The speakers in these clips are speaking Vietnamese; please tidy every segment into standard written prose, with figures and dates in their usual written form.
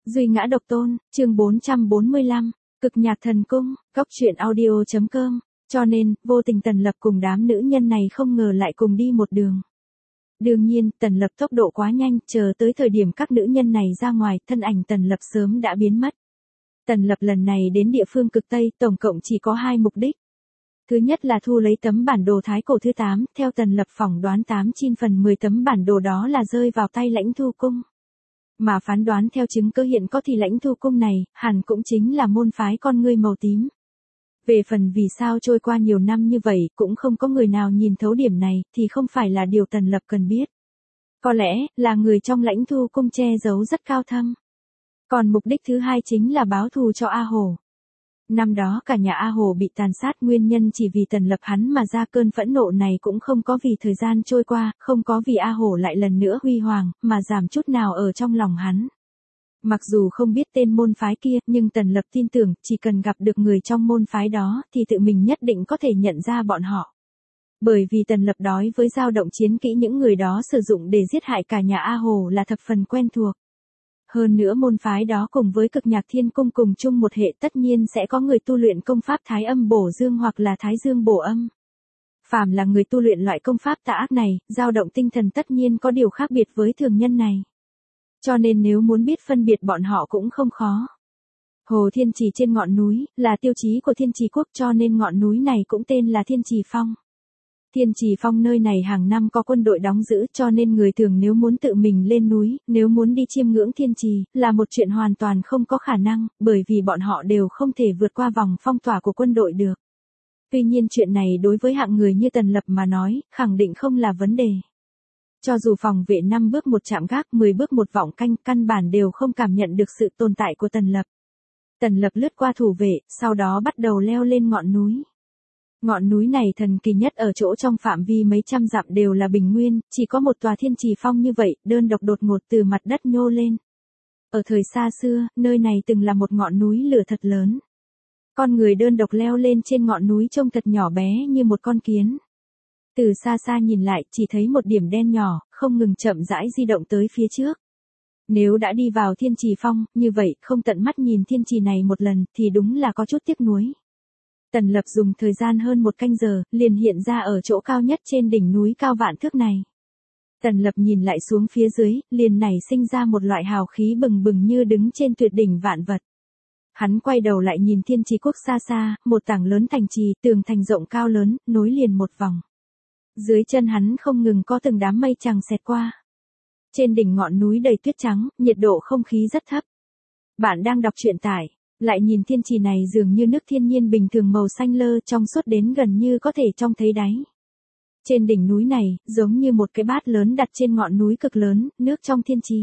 Duy ngã độc tôn, chương 445, cực nhạc thần cung, góc truyện audio.com, cho nên, vô tình Tần Lập cùng đám nữ nhân này không ngờ lại cùng đi một đường. Đương nhiên, Tần Lập tốc độ quá nhanh, chờ tới thời điểm các nữ nhân này ra ngoài, thân ảnh Tần Lập sớm đã biến mất. Tần Lập lần này đến địa phương cực Tây, tổng cộng chỉ có 2 mục đích. Thứ nhất là thu lấy tấm bản đồ Thái Cổ thứ 8, theo Tần Lập phỏng đoán 8/10 tấm bản đồ đó là rơi vào tay Lãnh Thu Cung. Mà phán đoán theo chứng cơ hiện có thì Lãnh Thu Cung này, hẳn cũng chính là môn phái con ngươi màu tím. Về phần vì sao trôi qua nhiều năm như vậy, cũng không có người nào nhìn thấu điểm này, thì không phải là điều Tần Lập cần biết. Có lẽ, là người trong Lãnh Thu Cung che giấu rất cao thâm. Còn mục đích thứ hai chính là báo thù cho A Hổ. Năm đó cả nhà A Hổ bị tàn sát, nguyên nhân chỉ vì Tần Lập hắn mà ra cơn phẫn nộ này, cũng không có vì thời gian trôi qua, không có vì A Hổ lại lần nữa huy hoàng, mà giảm chút nào ở trong lòng hắn. Mặc dù không biết tên môn phái kia, nhưng Tần Lập tin tưởng, chỉ cần gặp được người trong môn phái đó, thì tự mình nhất định có thể nhận ra bọn họ. Bởi vì Tần Lập đối với dao động chiến kỹ những người đó sử dụng để giết hại cả nhà A Hổ là thập phần quen thuộc. Hơn nữa môn phái đó cùng với cực nhạc thiên cung cùng chung một hệ, tất nhiên sẽ có người tu luyện công pháp Thái Âm Bổ Dương hoặc là Thái Dương Bổ Âm. Phàm là người tu luyện loại công pháp tà ác này, dao động tinh thần tất nhiên có điều khác biệt với thường nhân này. Cho nên nếu muốn biết phân biệt bọn họ cũng không khó. Hồ Thiên Trì trên ngọn núi, là tiêu chí của Thiên Trì Quốc, cho nên ngọn núi này cũng tên là Thiên Trì Phong. Thiên Trì Phong nơi này hàng năm có quân đội đóng giữ, cho nên người thường nếu muốn tự mình lên núi, nếu muốn đi chiêm ngưỡng Thiên Trì, là một chuyện hoàn toàn không có khả năng, bởi vì bọn họ đều không thể vượt qua vòng phong tỏa của quân đội được. Tuy nhiên chuyện này đối với hạng người như Tần Lập mà nói, khẳng định không là vấn đề. Cho dù phòng vệ 5 bước một chạm gác, 10 bước một vọng canh, căn bản đều không cảm nhận được sự tồn tại của Tần Lập. Tần Lập lướt qua thủ vệ, sau đó bắt đầu leo lên ngọn núi. Ngọn núi này thần kỳ nhất ở chỗ trong phạm vi mấy trăm dặm đều là bình nguyên, chỉ có một tòa Thiên Trì Phong như vậy, đơn độc đột ngột từ mặt đất nhô lên. Ở thời xa xưa, nơi này từng là một ngọn núi lửa thật lớn. Con người đơn độc leo lên trên ngọn núi trông thật nhỏ bé như một con kiến. Từ xa xa nhìn lại, chỉ thấy một điểm đen nhỏ, không ngừng chậm rãi di động tới phía trước. Nếu đã đi vào Thiên Trì Phong, như vậy, không tận mắt nhìn Thiên Trì này một lần, thì đúng là có chút tiếc nuối. Tần Lập dùng thời gian hơn 1 canh giờ, liền hiện ra ở chỗ cao nhất trên đỉnh núi cao vạn thước này. Tần Lập nhìn lại xuống phía dưới, liền nảy sinh ra một loại hào khí bừng bừng như đứng trên tuyệt đỉnh vạn vật. Hắn quay đầu lại nhìn Thiên Trì Quốc xa xa, một tảng lớn thành trì, tường thành rộng cao lớn, nối liền một vòng. Dưới chân hắn không ngừng có từng đám mây trắng xẹt qua. Trên đỉnh ngọn núi đầy tuyết trắng, nhiệt độ không khí rất thấp. Bạn đang đọc truyện tải, lại nhìn thiên trì này dường như nước thiên nhiên bình thường màu xanh lơ, trong suốt đến gần như có thể trông thấy đáy. Trên đỉnh núi này, giống như một cái bát lớn đặt trên ngọn núi cực lớn, nước trong thiên trì.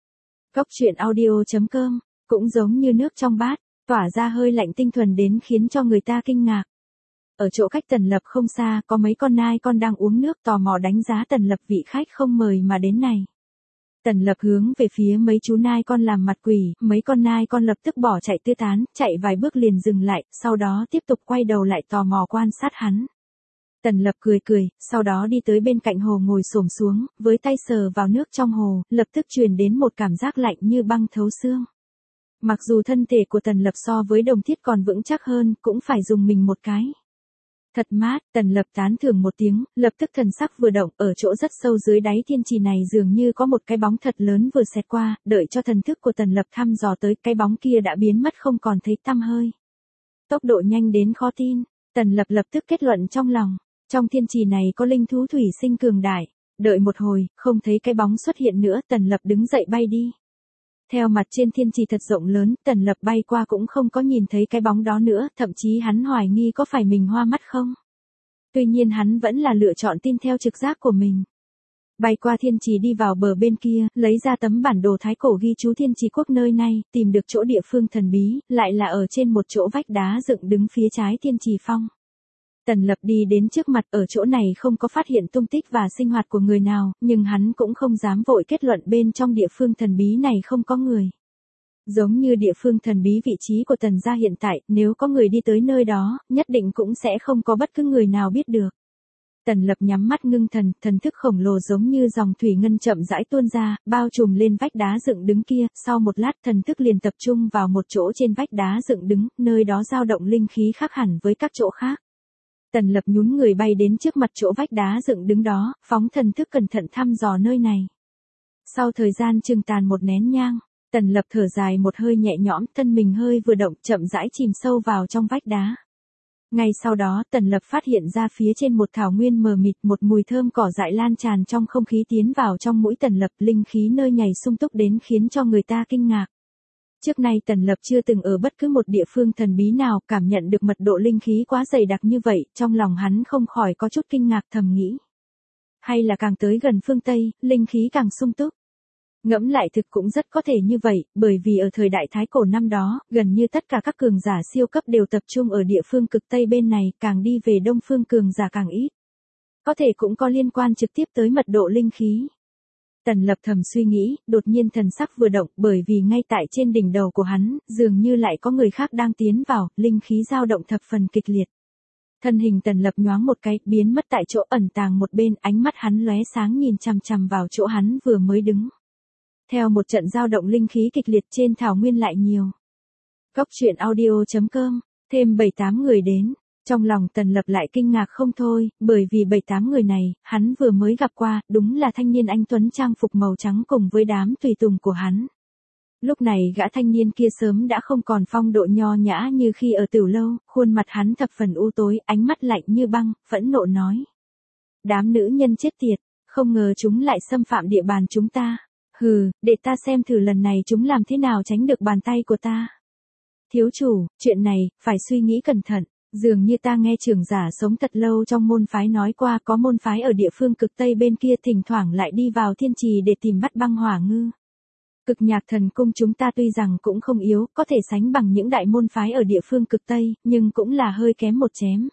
Góc truyện audio.com, cũng giống như nước trong bát, tỏa ra hơi lạnh tinh thuần đến khiến cho người ta kinh ngạc. Ở chỗ cách Tần Lập không xa, có mấy con nai con đang uống nước, tò mò đánh giá Tần Lập vị khách không mời mà đến này. Tần Lập hướng về phía mấy chú nai con làm mặt quỷ, mấy con nai con lập tức bỏ chạy tứ tán, chạy vài bước liền dừng lại, sau đó tiếp tục quay đầu lại tò mò quan sát hắn. Tần Lập cười cười, sau đó đi tới bên cạnh hồ ngồi xổm xuống, với tay sờ vào nước trong hồ, lập tức truyền đến một cảm giác lạnh như băng thấu xương. Mặc dù thân thể của Tần Lập so với Đồng Thiết còn vững chắc hơn, cũng phải dùng mình một cái. Thật mát, Tần Lập tán thưởng một tiếng, lập tức thần sắc vừa động, ở chỗ rất sâu dưới đáy thiên trì này dường như có một cái bóng thật lớn vừa xẹt qua, đợi cho thần thức của Tần Lập thăm dò tới, cái bóng kia đã biến mất không còn thấy tăm hơi. Tốc độ nhanh đến khó tin, Tần Lập lập tức kết luận trong lòng, trong thiên trì này có linh thú thủy sinh cường đại. Đợi một hồi, không thấy cái bóng xuất hiện nữa, Tần Lập đứng dậy bay đi. Theo mặt trên thiên trì thật rộng lớn, Tần Lập bay qua cũng không có nhìn thấy cái bóng đó nữa, thậm chí hắn hoài nghi có phải mình hoa mắt không. Tuy nhiên hắn vẫn là lựa chọn tin theo trực giác của mình. Bay qua thiên trì đi vào bờ bên kia, lấy ra tấm bản đồ Thái Cổ ghi chú Thiên Trì Quốc nơi này, tìm được chỗ địa phương thần bí, lại là ở trên một chỗ vách đá dựng đứng phía trái Thiên Trì Phong. Tần Lập đi đến trước mặt, ở chỗ này không có phát hiện tung tích và sinh hoạt của người nào, nhưng hắn cũng không dám vội kết luận bên trong địa phương thần bí này không có người. Giống như địa phương thần bí vị trí của Tần gia hiện tại, nếu có người đi tới nơi đó, nhất định cũng sẽ không có bất cứ người nào biết được. Tần Lập nhắm mắt ngưng thần, thần thức khổng lồ giống như dòng thủy ngân chậm rãi tuôn ra, bao trùm lên vách đá dựng đứng kia, sau một lát thần thức liền tập trung vào một chỗ trên vách đá dựng đứng, nơi đó dao động linh khí khác hẳn với các chỗ khác. Tần Lập nhún người bay đến trước mặt chỗ vách đá dựng đứng đó, phóng thần thức cẩn thận thăm dò nơi này. Sau thời gian chừng tàn một nén nhang, Tần Lập thở dài một hơi nhẹ nhõm, thân mình hơi vừa động chậm rãi chìm sâu vào trong vách đá. Ngay sau đó Tần Lập phát hiện ra phía trên một thảo nguyên mờ mịt, một mùi thơm cỏ dại lan tràn trong không khí tiến vào trong mũi Tần Lập, linh khí nơi nhảy sung túc đến khiến cho người ta kinh ngạc. Trước nay Tần Lập chưa từng ở bất cứ một địa phương thần bí nào cảm nhận được mật độ linh khí quá dày đặc như vậy, trong lòng hắn không khỏi có chút kinh ngạc thầm nghĩ. Hay là càng tới gần phương Tây, linh khí càng sung túc. Ngẫm lại thực cũng rất có thể như vậy, bởi vì ở thời đại Thái Cổ năm đó, gần như tất cả các cường giả siêu cấp đều tập trung ở địa phương cực Tây bên này, càng đi về Đông phương cường giả càng ít. Có thể cũng có liên quan trực tiếp tới mật độ linh khí. Tần Lập thầm suy nghĩ, đột nhiên thần sắc vừa động, bởi vì ngay tại trên đỉnh đầu của hắn, dường như lại có người khác đang tiến vào, linh khí dao động thập phần kịch liệt. Thân hình Tần Lập nhoáng một cái, biến mất tại chỗ ẩn tàng một bên, ánh mắt hắn lóe sáng nhìn chằm chằm vào chỗ hắn vừa mới đứng. Theo một trận dao động linh khí kịch liệt trên thảo nguyên lại nhiều. Góc truyện audio.com, thêm 7-8 người đến. Trong lòng Tần Lập lại kinh ngạc không thôi, bởi vì 7-8 người này, hắn vừa mới gặp qua, đúng là thanh niên anh tuấn trang phục màu trắng cùng với đám tùy tùng của hắn. Lúc này gã thanh niên kia sớm đã không còn phong độ nho nhã như khi ở Tửu Lâu, khuôn mặt hắn thập phần u tối, ánh mắt lạnh như băng, phẫn nộ nói. Đám nữ nhân chết tiệt, không ngờ chúng lại xâm phạm địa bàn chúng ta. Hừ, để ta xem thử lần này chúng làm thế nào tránh được bàn tay của ta. Thiếu chủ, chuyện này, phải suy nghĩ cẩn thận. Dường như ta nghe trưởng giả sống thật lâu trong môn phái nói qua có môn phái ở địa phương cực Tây bên kia thỉnh thoảng lại đi vào thiên trì để tìm bắt băng hỏa ngư. Cực Nhạc Thần Cung chúng ta tuy rằng cũng không yếu, có thể sánh bằng những đại môn phái ở địa phương cực Tây, nhưng cũng là hơi kém một chém.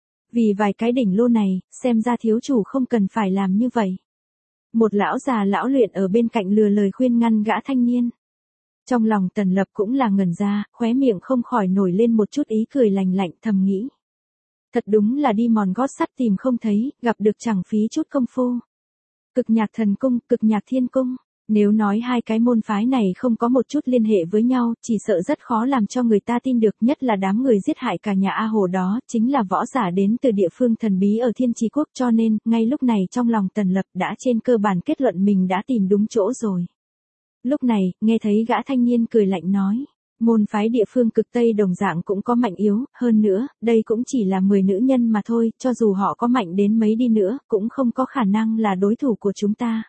Vì vài cái đỉnh lô này, xem ra thiếu chủ không cần phải làm như vậy. Một lão già lão luyện ở bên cạnh lừa lời khuyên ngăn gã thanh niên. Trong lòng Tần Lập cũng là ngẩn ra, khóe miệng không khỏi nổi lên một chút ý cười lành lạnh thầm nghĩ. Thật đúng là đi mòn gót sắt tìm không thấy, gặp được chẳng phí chút công phu. Cực Nhạc Thần Cung, Cực Nhạc Thiên Cung, nếu nói hai cái môn phái này không có một chút liên hệ với nhau, chỉ sợ rất khó làm cho người ta tin được, nhất là đám người giết hại cả nhà A Hồ đó, chính là võ giả đến từ địa phương thần bí ở Thiên Trì Quốc, cho nên, ngay lúc này trong lòng Tần Lập đã trên cơ bản kết luận mình đã tìm đúng chỗ rồi. Lúc này, nghe thấy gã thanh niên cười lạnh nói, môn phái địa phương cực Tây đồng dạng cũng có mạnh yếu, hơn nữa, đây cũng chỉ là 10 nữ nhân mà thôi, cho dù họ có mạnh đến mấy đi nữa, cũng không có khả năng là đối thủ của chúng ta.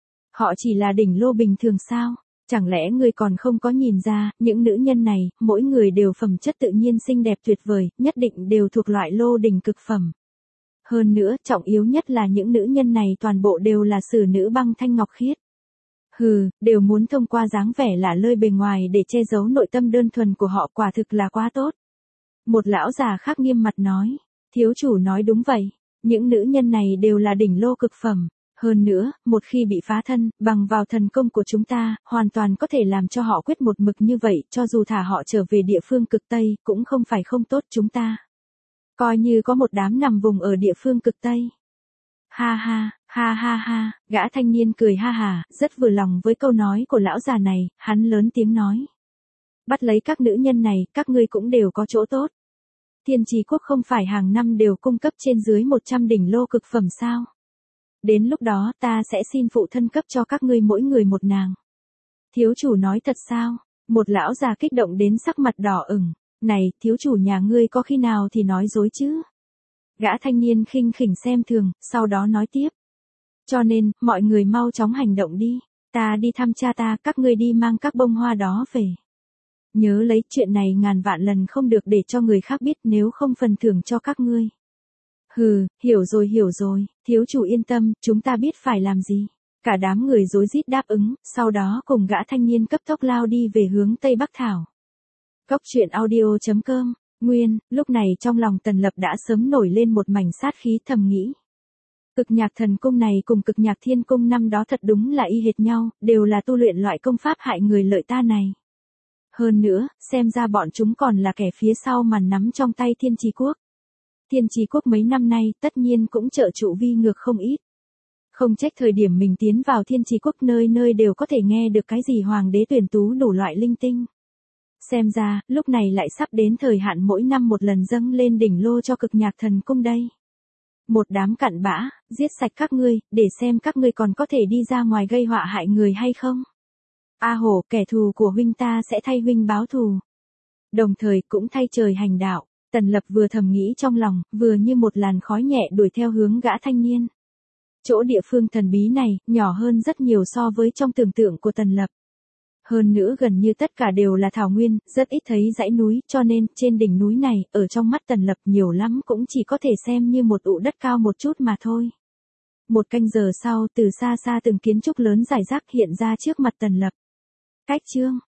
Họ chỉ là đỉnh lô bình thường sao? Chẳng lẽ ngươi còn không có nhìn ra, những nữ nhân này, mỗi người đều phẩm chất tự nhiên xinh đẹp tuyệt vời, nhất định đều thuộc loại lô đỉnh cực phẩm. Hơn nữa, trọng yếu nhất là những nữ nhân này toàn bộ đều là sử nữ băng thanh ngọc khiết. Hừ, đều muốn thông qua dáng vẻ lả lơi bề ngoài để che giấu nội tâm đơn thuần của họ, quả thực là quá tốt. Một lão già khác nghiêm mặt nói, thiếu chủ nói đúng vậy, những nữ nhân này đều là đỉnh lô cực phẩm. Hơn nữa, một khi bị phá thân, bằng vào thần công của chúng ta, hoàn toàn có thể làm cho họ quyết một mực như vậy, cho dù thả họ trở về địa phương cực Tây, cũng không phải không tốt chúng ta. Coi như có một đám nằm vùng ở địa phương cực Tây. Ha ha, ha ha ha, gã thanh niên cười ha hà, rất vừa lòng với câu nói của lão già này, hắn lớn tiếng nói. Bắt lấy các nữ nhân này, các ngươi cũng đều có chỗ tốt. Thiên Trì Quốc không phải hàng năm đều cung cấp trên dưới 100 đỉnh lô cực phẩm sao? Đến lúc đó ta sẽ xin phụ thân cấp cho các ngươi mỗi người một nàng. Thiếu chủ nói thật sao? Một lão già kích động đến sắc mặt đỏ ửng. Này, thiếu chủ nhà ngươi có khi nào thì nói dối chứ? Gã thanh niên khinh khỉnh xem thường, sau đó nói tiếp. Cho nên, mọi người mau chóng hành động đi. Ta đi thăm cha ta, các ngươi đi mang các bông hoa đó về. Nhớ lấy chuyện này ngàn vạn lần không được để cho người khác biết, nếu không phần thưởng cho các ngươi. Hừ, hiểu rồi, thiếu chủ yên tâm, chúng ta biết phải làm gì. Cả đám người rối rít đáp ứng, sau đó cùng gã thanh niên cấp tốc lao đi về hướng Tây Bắc Thảo. Góc truyện audio.com, Nguyên, lúc này trong lòng Tần Lập đã sớm nổi lên một mảnh sát khí thầm nghĩ. Cực Nhạc Thần Cung này cùng Cực Nhạc Thiên Cung năm đó thật đúng là y hệt nhau, đều là tu luyện loại công pháp hại người lợi ta này. Hơn nữa, xem ra bọn chúng còn là kẻ phía sau màn nắm trong tay Thiên Trì Quốc. Thiên Trì Quốc mấy năm nay tất nhiên cũng trợ trụ Vi Ngược không ít. Không trách thời điểm mình tiến vào Thiên Trì Quốc nơi nơi đều có thể nghe được cái gì hoàng đế tuyển tú đủ loại linh tinh. Xem ra, lúc này lại sắp đến thời hạn mỗi năm một lần dâng lên đỉnh lô cho Cực Nhạc Thần Cung đây. Một đám cặn bã, giết sạch các ngươi, để xem các ngươi còn có thể đi ra ngoài gây họa hại người hay không. A Hổ, kẻ thù của huynh ta sẽ thay huynh báo thù. Đồng thời cũng thay trời hành đạo. Tần Lập vừa thầm nghĩ trong lòng, vừa như một làn khói nhẹ đuổi theo hướng gã thanh niên. Chỗ địa phương thần bí này, nhỏ hơn rất nhiều so với trong tưởng tượng của Tần Lập. Hơn nữa gần như tất cả đều là thảo nguyên, rất ít thấy dãy núi, cho nên, trên đỉnh núi này, ở trong mắt Tần Lập nhiều lắm cũng chỉ có thể xem như một ụ đất cao một chút mà thôi. Một canh giờ sau, từ xa xa từng kiến trúc lớn rải rác hiện ra trước mặt Tần Lập. Cách chương